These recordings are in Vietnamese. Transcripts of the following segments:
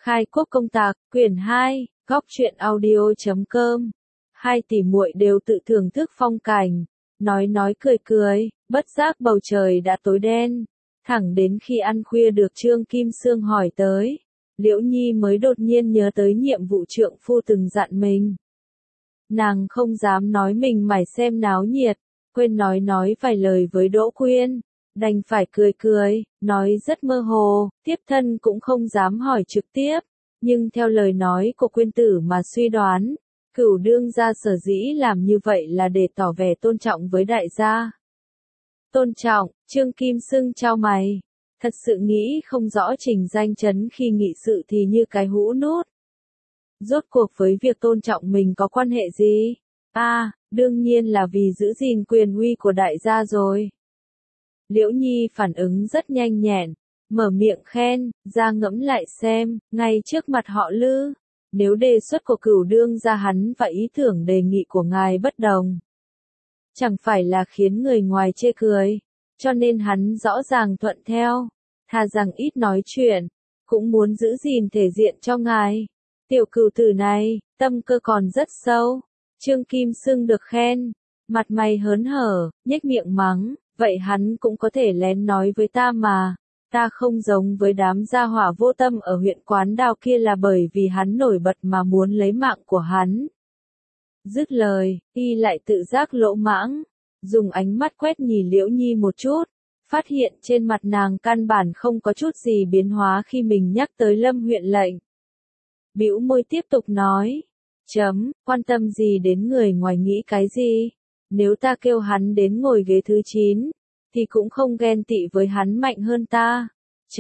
Khai quốc công tạc, quyển 2, góc truyện audio.com. Hai tỷ muội đều tự thưởng thức phong cảnh, nói cười cười, bất giác bầu trời đã tối đen. Thẳng đến khi ăn khuya được Trương Kim Sương hỏi tới, Liễu Nhi mới đột nhiên nhớ tới nhiệm vụ trượng phu từng dặn mình. Nàng không dám nói mình mải xem náo nhiệt, quên nói vài lời với Đỗ Quyên, đành phải cười, nói rất mơ hồ, tiếp thân cũng không dám hỏi trực tiếp, nhưng theo lời nói của Quyên tử mà suy đoán, Cửu đương gia sở dĩ làm như vậy là để tỏ vẻ tôn trọng với đại gia. Tôn trọng, Trương Kim Sương chau mày, thật sự nghĩ không rõ Trình Danh Chấn khi nghị sự thì như cái hũ nút. Rốt cuộc với việc tôn trọng mình có quan hệ gì? Đương nhiên là vì giữ gìn quyền uy của đại gia rồi. Liễu Nhi phản ứng rất nhanh nhẹn, mở miệng khen, ra ngẫm lại xem, ngay trước mặt họ Lư, nếu đề xuất của Cửu đương gia hắn và ý tưởng đề nghị của ngài bất đồng, chẳng phải là khiến người ngoài chê cười, cho nên hắn rõ ràng thuận theo, thà rằng ít nói chuyện, cũng muốn giữ gìn thể diện cho ngài. Tiểu Cửu tử này, tâm cơ còn rất sâu. Trương Kim Sương được khen, mặt mày hớn hở, nhếch miệng mắng, vậy hắn cũng có thể lén nói với ta mà, ta không giống với đám gia hỏa vô tâm ở huyện Quán Đao kia là bởi vì hắn nổi bật mà muốn lấy mạng của hắn. Dứt lời, y lại tự giác lỗ mãng, dùng ánh mắt quét nhìn Liễu Nhi một chút, phát hiện trên mặt nàng căn bản không có chút gì biến hóa khi mình nhắc tới Lâm huyện lệnh. Bĩu môi tiếp tục nói, quan tâm gì đến người ngoài nghĩ cái gì, nếu ta kêu hắn đến ngồi ghế thứ 9, thì cũng không ghen tị với hắn mạnh hơn ta,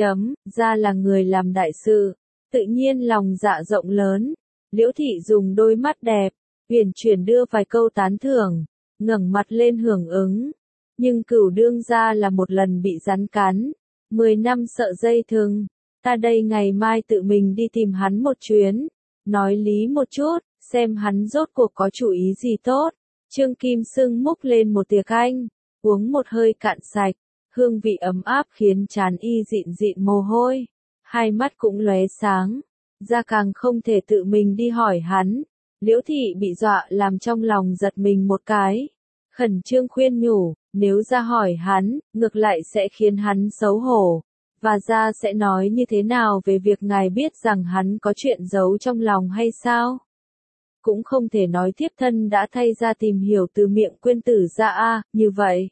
ra là người làm đại sự, tự nhiên lòng dạ rộng lớn. Liễu thị dùng đôi mắt đẹp, huyền chuyển đưa vài câu tán thưởng, ngẩng mặt lên hưởng ứng, nhưng Cửu đương gia là một lần bị rắn cắn, 10 năm sợ dây thừng, ta đây ngày mai tự mình đi tìm hắn một chuyến, nói lý một chút, xem hắn rốt cuộc có chủ ý gì tốt. Trương Kim Sương múc lên một thìa canh, uống một hơi cạn sạch, hương vị ấm áp khiến trán y dịn mồ hôi, hai mắt cũng lóe sáng, ra càng không thể tự mình đi hỏi hắn. Liễu thị bị dọa làm trong lòng giật mình một cái, khẩn trương khuyên nhủ, nếu ra hỏi hắn, ngược lại sẽ khiến hắn xấu hổ, và ra sẽ nói như thế nào về việc ngài biết rằng hắn có chuyện giấu trong lòng hay sao? Cũng không thể nói thiếp thân đã thay ra tìm hiểu từ miệng Quyên tử gia như vậy.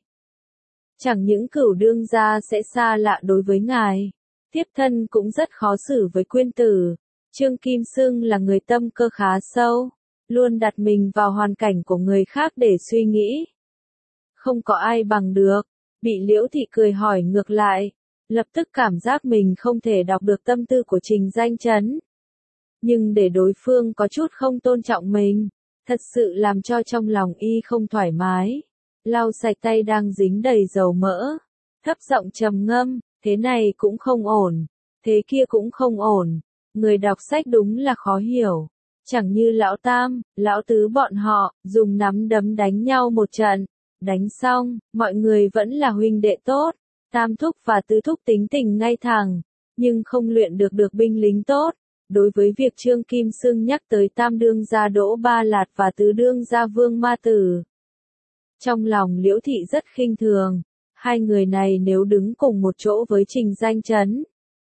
Chẳng những Cửu đương gia sẽ xa lạ đối với ngài, thiếp thân cũng rất khó xử với Quyên tử. Trương Kim Sương là người tâm cơ khá sâu, luôn đặt mình vào hoàn cảnh của người khác để suy nghĩ. Không có ai bằng được, bị Liễu thị cười hỏi ngược lại, lập tức cảm giác mình không thể đọc được tâm tư của Trình Danh Chấn. Nhưng để đối phương có chút không tôn trọng mình, thật sự làm cho trong lòng y không thoải mái. Lau sạch tay đang dính đầy dầu mỡ, thấp giọng trầm ngâm, thế này cũng không ổn, thế kia cũng không ổn, người đọc sách đúng là khó hiểu. Chẳng như lão tam, lão tứ bọn họ, dùng nắm đấm đánh nhau một trận, đánh xong, mọi người vẫn là huynh đệ tốt, tam thúc và tứ thúc tính tình ngay thẳng, nhưng không luyện được binh lính tốt. Đối với việc Trương Kim Sương nhắc tới tam đương gia Đỗ Ba Lạt và tứ đương gia Vương Ma Tử, trong lòng Liễu thị rất khinh thường, hai người này nếu đứng cùng một chỗ với Trình Danh Chấn,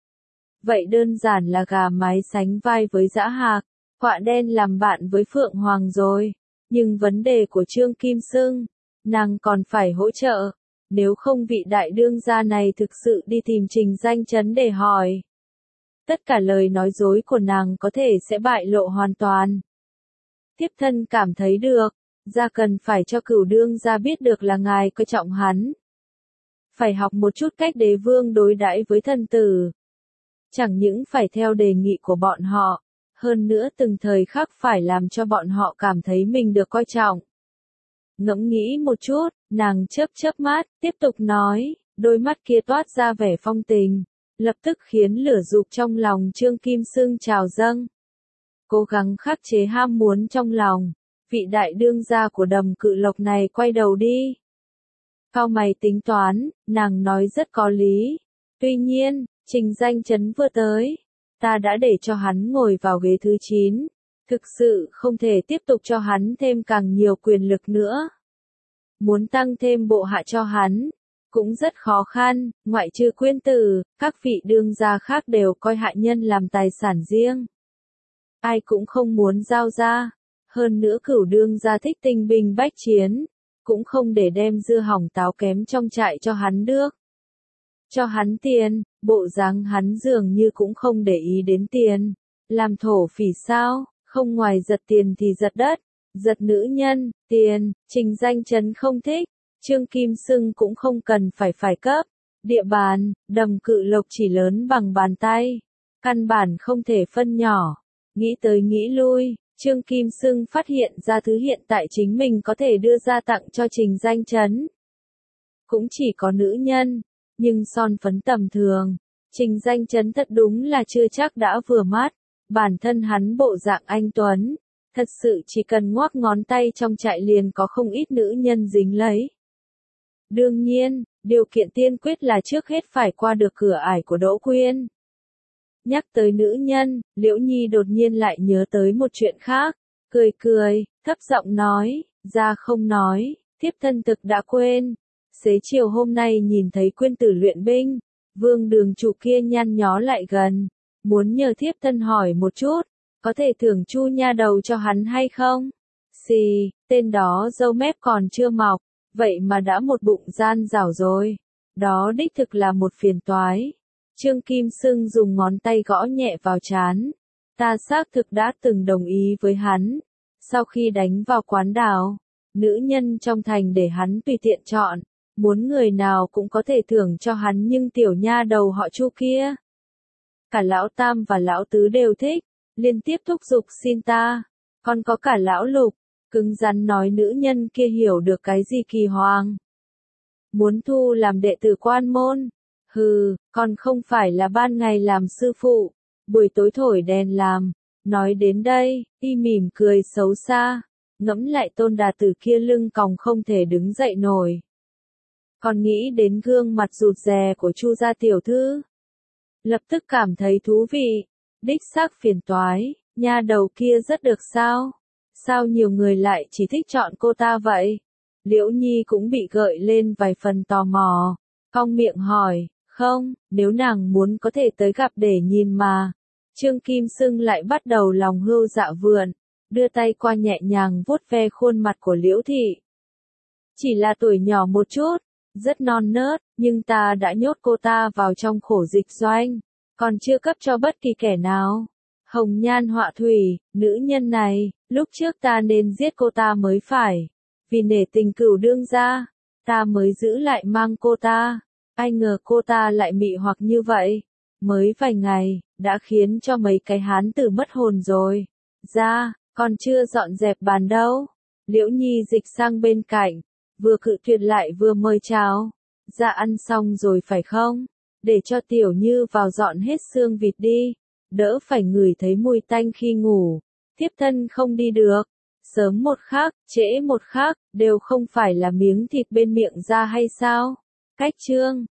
vậy đơn giản là gà mái sánh vai với dã hạc, quạ đen làm bạn với Phượng Hoàng rồi. Nhưng vấn đề của Trương Kim Sương, nàng còn phải hỗ trợ, nếu không vị đại đương gia này thực sự đi tìm Trình Danh Chấn để hỏi, tất cả lời nói dối của nàng có thể sẽ bại lộ hoàn toàn. Thiếp thân cảm thấy được, gia cần phải cho Cửu đương gia biết được là ngài coi trọng hắn. Phải học một chút cách đế vương đối đãi với thân tử. Chẳng những phải theo đề nghị của bọn họ, hơn nữa từng thời khắc phải làm cho bọn họ cảm thấy mình được coi trọng. Ngẫm nghĩ một chút, nàng chớp mắt, tiếp tục nói, đôi mắt kia toát ra vẻ phong tình, lập tức khiến lửa dục trong lòng Trương Kim Sương trào dâng. Cố gắng khắc chế ham muốn trong lòng, vị đại đương gia của Đầm Cự Lộc này quay đầu đi. Cau mày tính toán, nàng nói rất có lý. Tuy nhiên, Trình Danh Chấn vừa tới, ta đã để cho hắn ngồi vào ghế thứ 9. Thực sự không thể tiếp tục cho hắn thêm càng nhiều quyền lực nữa. Muốn tăng thêm bộ hạ cho hắn, cũng rất khó khăn, ngoại trừ Quyên Tử, các vị đương gia khác đều coi hạ nhân làm tài sản riêng. Ai cũng không muốn giao ra, hơn nữa Cửu đương gia thích tinh binh bách chiến, cũng không để đem dưa hỏng táo kém trong trại cho hắn được. Cho hắn tiền, bộ dáng hắn dường như cũng không để ý đến tiền. Làm thổ phỉ sao, không ngoài giật tiền thì giật đất, giật nữ nhân, tiền, Trình Danh Chấn không thích, Trương Kim Sưng cũng không cần phải cấp. Địa bàn, Đầm Cự Lộc chỉ lớn bằng bàn tay, căn bản không thể phân nhỏ. Nghĩ tới nghĩ lui, Trương Kim Sưng phát hiện ra thứ hiện tại chính mình có thể đưa ra tặng cho Trình Danh Chấn. Cũng chỉ có nữ nhân, nhưng son phấn tầm thường, Trình Danh Chấn thật đúng là chưa chắc đã vừa mắt. Bản thân hắn bộ dạng anh tuấn, thật sự chỉ cần ngoắc ngón tay trong trại liền có không ít nữ nhân dính lấy. Đương nhiên, điều kiện tiên quyết là trước hết phải qua được cửa ải của Đỗ Quyên. Nhắc tới nữ nhân, Liễu Nhi đột nhiên lại nhớ tới một chuyện khác, cười, thấp giọng nói, ra không nói, thiếp thân thực đã quên. Xế chiều hôm nay nhìn thấy Quyên Tử luyện binh, Vương Đường chủ kia nhăn nhó lại gần, muốn nhờ thiếp thân hỏi một chút, có thể thưởng Chu nha đầu cho hắn hay không? Xì, tên đó râu mép còn chưa mọc, vậy mà đã một bụng gian dảo rồi. Đó đích thực là một phiền toái. Trương Kim Sưng dùng ngón tay gõ nhẹ vào trán. Ta xác thực đã từng đồng ý với hắn. Sau khi đánh vào quán đào, nữ nhân trong thành để hắn tùy tiện chọn. Muốn người nào cũng có thể thưởng cho hắn, nhưng tiểu nha đầu họ Chu kia. Cả lão Tam và lão Tứ đều thích, liên tiếp thúc giục xin ta. Còn có cả lão Lục, cứng rắn nói nữ nhân kia hiểu được cái gì kỳ hoàng. Muốn thu làm đệ tử quan môn. Hừ, còn không phải là ban ngày làm sư phụ, buổi tối thổi đèn làm. Nói đến đây, y mỉm cười xấu xa, ngẫm lại Tôn Đà Tử kia lưng còng không thể đứng dậy nổi. Còn nghĩ đến gương mặt rụt rè của Chu gia tiểu thư, lập tức cảm thấy thú vị. Đích xác phiền toái, nha đầu kia rất được sao? Sao nhiều người lại chỉ thích chọn cô ta vậy? Liễu Nhi cũng bị gợi lên vài phần tò mò, cong miệng hỏi, không, nếu nàng muốn có thể tới gặp để nhìn mà. Trương Kim Sưng lại bắt đầu lòng hưu dạ vườn, đưa tay qua nhẹ nhàng vuốt ve khuôn mặt của Liễu Thị. Chỉ là tuổi nhỏ một chút, rất non nớt, nhưng ta đã nhốt cô ta vào trong khổ dịch doanh, còn chưa cấp cho bất kỳ kẻ nào. Hồng nhan họa thủy, nữ nhân này, lúc trước ta nên giết cô ta mới phải. Vì nể tình Cửu đương gia, ta mới giữ lại mang cô ta. Ai ngờ cô ta lại mị hoặc như vậy. Mới vài ngày, đã khiến cho mấy cái hán tử mất hồn rồi. Ra, còn chưa dọn dẹp bàn đâu. Liễu Nhi dịch sang bên cạnh, vừa cự tuyệt lại vừa mời chào. Dạ ăn xong rồi phải không? Để cho Tiểu Như vào dọn hết xương vịt đi. Đỡ phải ngửi thấy mùi tanh khi ngủ. Thiếp thân không đi được. Sớm một khắc, trễ một khắc, đều không phải là miếng thịt bên miệng ra hay sao? Cách chương